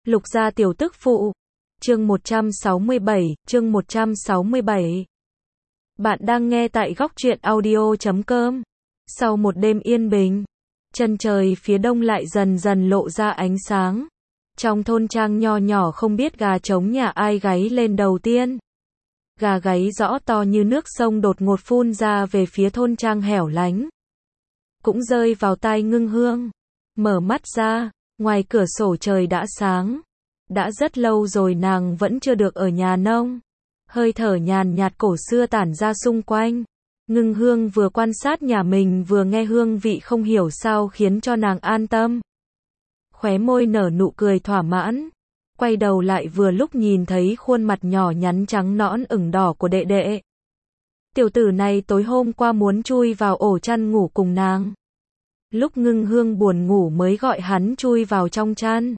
Lục gia tiểu tức phụ. Chương 167, chương 167. Bạn đang nghe tại góc truyện audio.com. Sau một đêm yên bình, chân trời phía đông lại dần dần lộ ra ánh sáng. Trong thôn trang nho nhỏ không biết gà trống nhà ai gáy lên đầu tiên. Gà gáy rõ to như nước sông đột ngột phun ra về phía thôn trang hẻo lánh. Cũng rơi vào tai Ngưng Hương. Mở mắt ra, ngoài cửa sổ trời đã sáng. Đã rất lâu rồi nàng vẫn chưa được ở nhà nông. Hơi thở nhàn nhạt cổ xưa tản ra xung quanh. Ngưng Hương vừa quan sát nhà mình vừa nghe hương vị không hiểu sao khiến cho nàng an tâm. Khóe môi nở nụ cười thỏa mãn. Quay đầu lại vừa lúc nhìn thấy khuôn mặt nhỏ nhắn trắng nõn ửng đỏ của đệ đệ. Tiểu tử này tối hôm qua muốn chui vào ổ chăn ngủ cùng nàng. Lúc Ngưng Hương buồn ngủ mới gọi hắn chui vào trong chăn.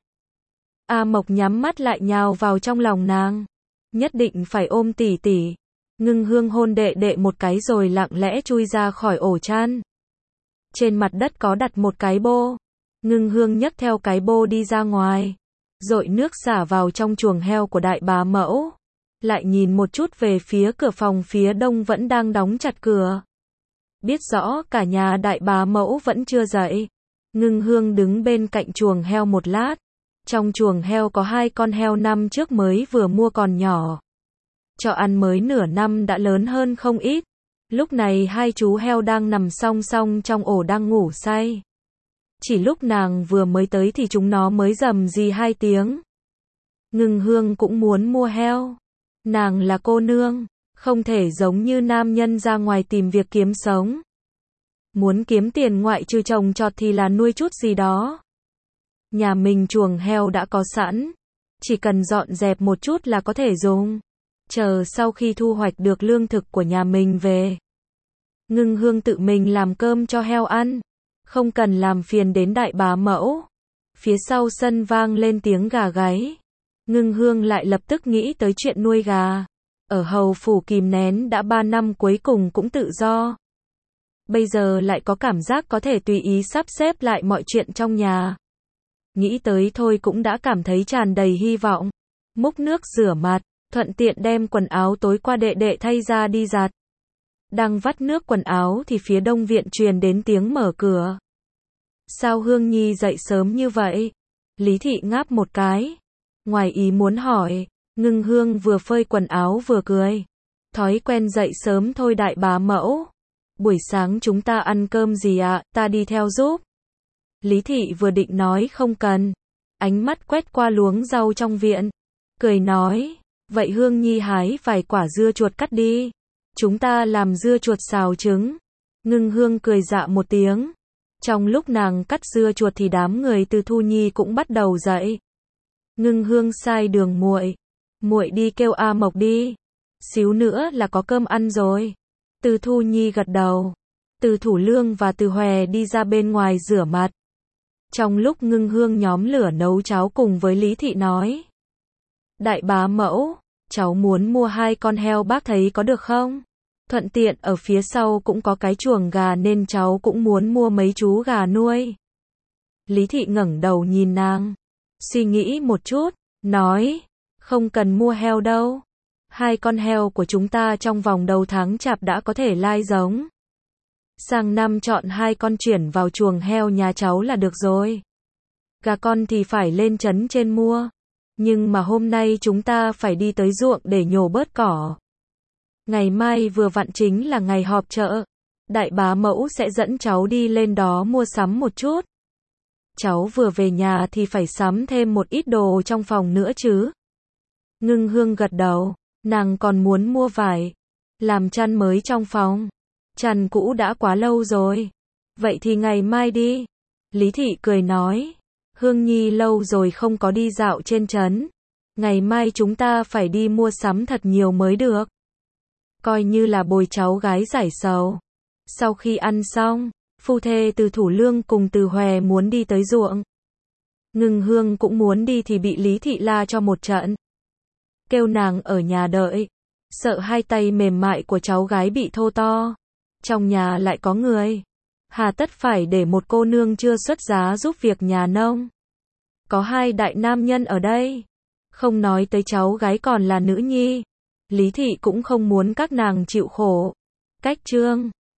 A Mộc nhắm mắt lại nhào vào trong lòng nàng. Nhất định phải ôm tỷ tỷ. Ngưng Hương hôn đệ đệ một cái rồi lặng lẽ chui ra khỏi ổ chăn. Trên mặt đất có đặt một cái bô. Ngưng Hương nhấc theo cái bô đi ra ngoài. Dội nước xả vào trong chuồng heo của đại bá mẫu. Lại nhìn một chút về phía cửa phòng phía đông vẫn đang đóng chặt cửa. Biết rõ cả nhà đại bá mẫu vẫn chưa dậy. Ngưng Hương đứng bên cạnh chuồng heo một lát. Trong chuồng heo có 2 con heo năm trước mới vừa mua còn nhỏ. Cho ăn mới nửa năm đã lớn hơn không ít. Lúc này 2 chú heo đang nằm song song trong ổ đang ngủ say. Chỉ lúc nàng vừa mới tới thì chúng nó mới rầm rì 2 tiếng. Ngưng Hương cũng muốn mua heo. Nàng là cô nương, không thể giống như nam nhân ra ngoài tìm việc kiếm sống. Muốn kiếm tiền ngoại trừ trồng trọt thì là nuôi chút gì đó. Nhà mình chuồng heo đã có sẵn, chỉ cần dọn dẹp một chút là có thể dùng. Chờ sau khi thu hoạch được lương thực của nhà mình về, Ngưng Hương tự mình làm cơm cho heo ăn, không cần làm phiền đến đại bá mẫu. Phía sau sân vang lên tiếng gà gáy. Ngưng Hương lại lập tức nghĩ tới chuyện nuôi gà. Ở hầu phủ kìm nén đã 3 năm cuối cùng cũng tự do. Bây giờ lại có cảm giác có thể tùy ý sắp xếp lại mọi chuyện trong nhà. Nghĩ tới thôi cũng đã cảm thấy tràn đầy hy vọng. Múc nước rửa mặt, thuận tiện đem quần áo tối qua đệ đệ thay ra đi giặt. Đang vắt nước quần áo thì phía đông viện truyền đến tiếng mở cửa. Sao Hương Nhi dậy sớm như vậy? Lý Thị ngáp một cái. Ngoài ý muốn hỏi, Ngưng Hương vừa phơi quần áo vừa cười. Thói quen dậy sớm thôi đại bá mẫu. Buổi sáng chúng ta ăn cơm gì ạ, ta đi theo giúp. Lý Thị vừa định nói không cần. Ánh mắt quét qua luống rau trong viện. Cười nói, vậy Hương Nhi hái vài quả dưa chuột cắt đi. Chúng ta làm dưa chuột xào trứng. Ngưng Hương cười dạ một tiếng. Trong lúc nàng cắt dưa chuột thì đám người Từ Thu Nhi cũng bắt đầu dậy. Ngưng Hương sai Đường muội, muội đi kêu A Mộc đi. Xíu nữa là có cơm ăn rồi. Từ Thu Nhi gật đầu. Từ Thủ Lương và Từ Hòe đi ra bên ngoài rửa mặt. Trong lúc Ngưng Hương nhóm lửa nấu cháo cùng với Lý Thị nói. Đại bá mẫu, cháu muốn mua 2 con heo bác thấy có được không? Thuận tiện ở phía sau cũng có cái chuồng gà nên cháu cũng muốn mua mấy chú gà nuôi. Lý Thị ngẩng đầu nhìn nàng. Suy nghĩ một chút, nói. Không cần mua heo đâu. 2 con heo của chúng ta trong vòng đầu tháng chạp đã có thể lai giống. Sang năm chọn 2 con chuyển vào chuồng heo nhà cháu là được rồi. Gà con thì phải lên trấn trên mua. Nhưng mà hôm nay chúng ta phải đi tới ruộng để nhổ bớt cỏ. Ngày mai vừa vặn chính là ngày họp chợ. Đại bá mẫu sẽ dẫn cháu đi lên đó mua sắm một chút. Cháu vừa về nhà thì phải sắm thêm một ít đồ trong phòng nữa chứ. Ngưng Hương gật đầu. Nàng còn muốn mua vải. Làm chăn mới trong phòng. Chăn cũ đã quá lâu rồi. Vậy thì ngày mai đi. Lý Thị cười nói. Hương Nhi lâu rồi không có đi dạo trên trấn. Ngày mai chúng ta phải đi mua sắm thật nhiều mới được. Coi như là bồi cháu gái giải sầu. Sau khi ăn xong, phu thê Từ Thủ Lương cùng Từ Hòe muốn đi tới ruộng. Ngưng Hương cũng muốn đi thì bị Lý Thị la cho một trận. Kêu nàng ở nhà đợi. Sợ 2 tay mềm mại của cháu gái bị thô to. Trong nhà lại có người. Hà tất phải để một cô nương chưa xuất giá giúp việc nhà nông. Có hai đại nam nhân ở đây. Không nói tới cháu gái còn là nữ nhi. Lý thị cũng không muốn các nàng chịu khổ. Cách chương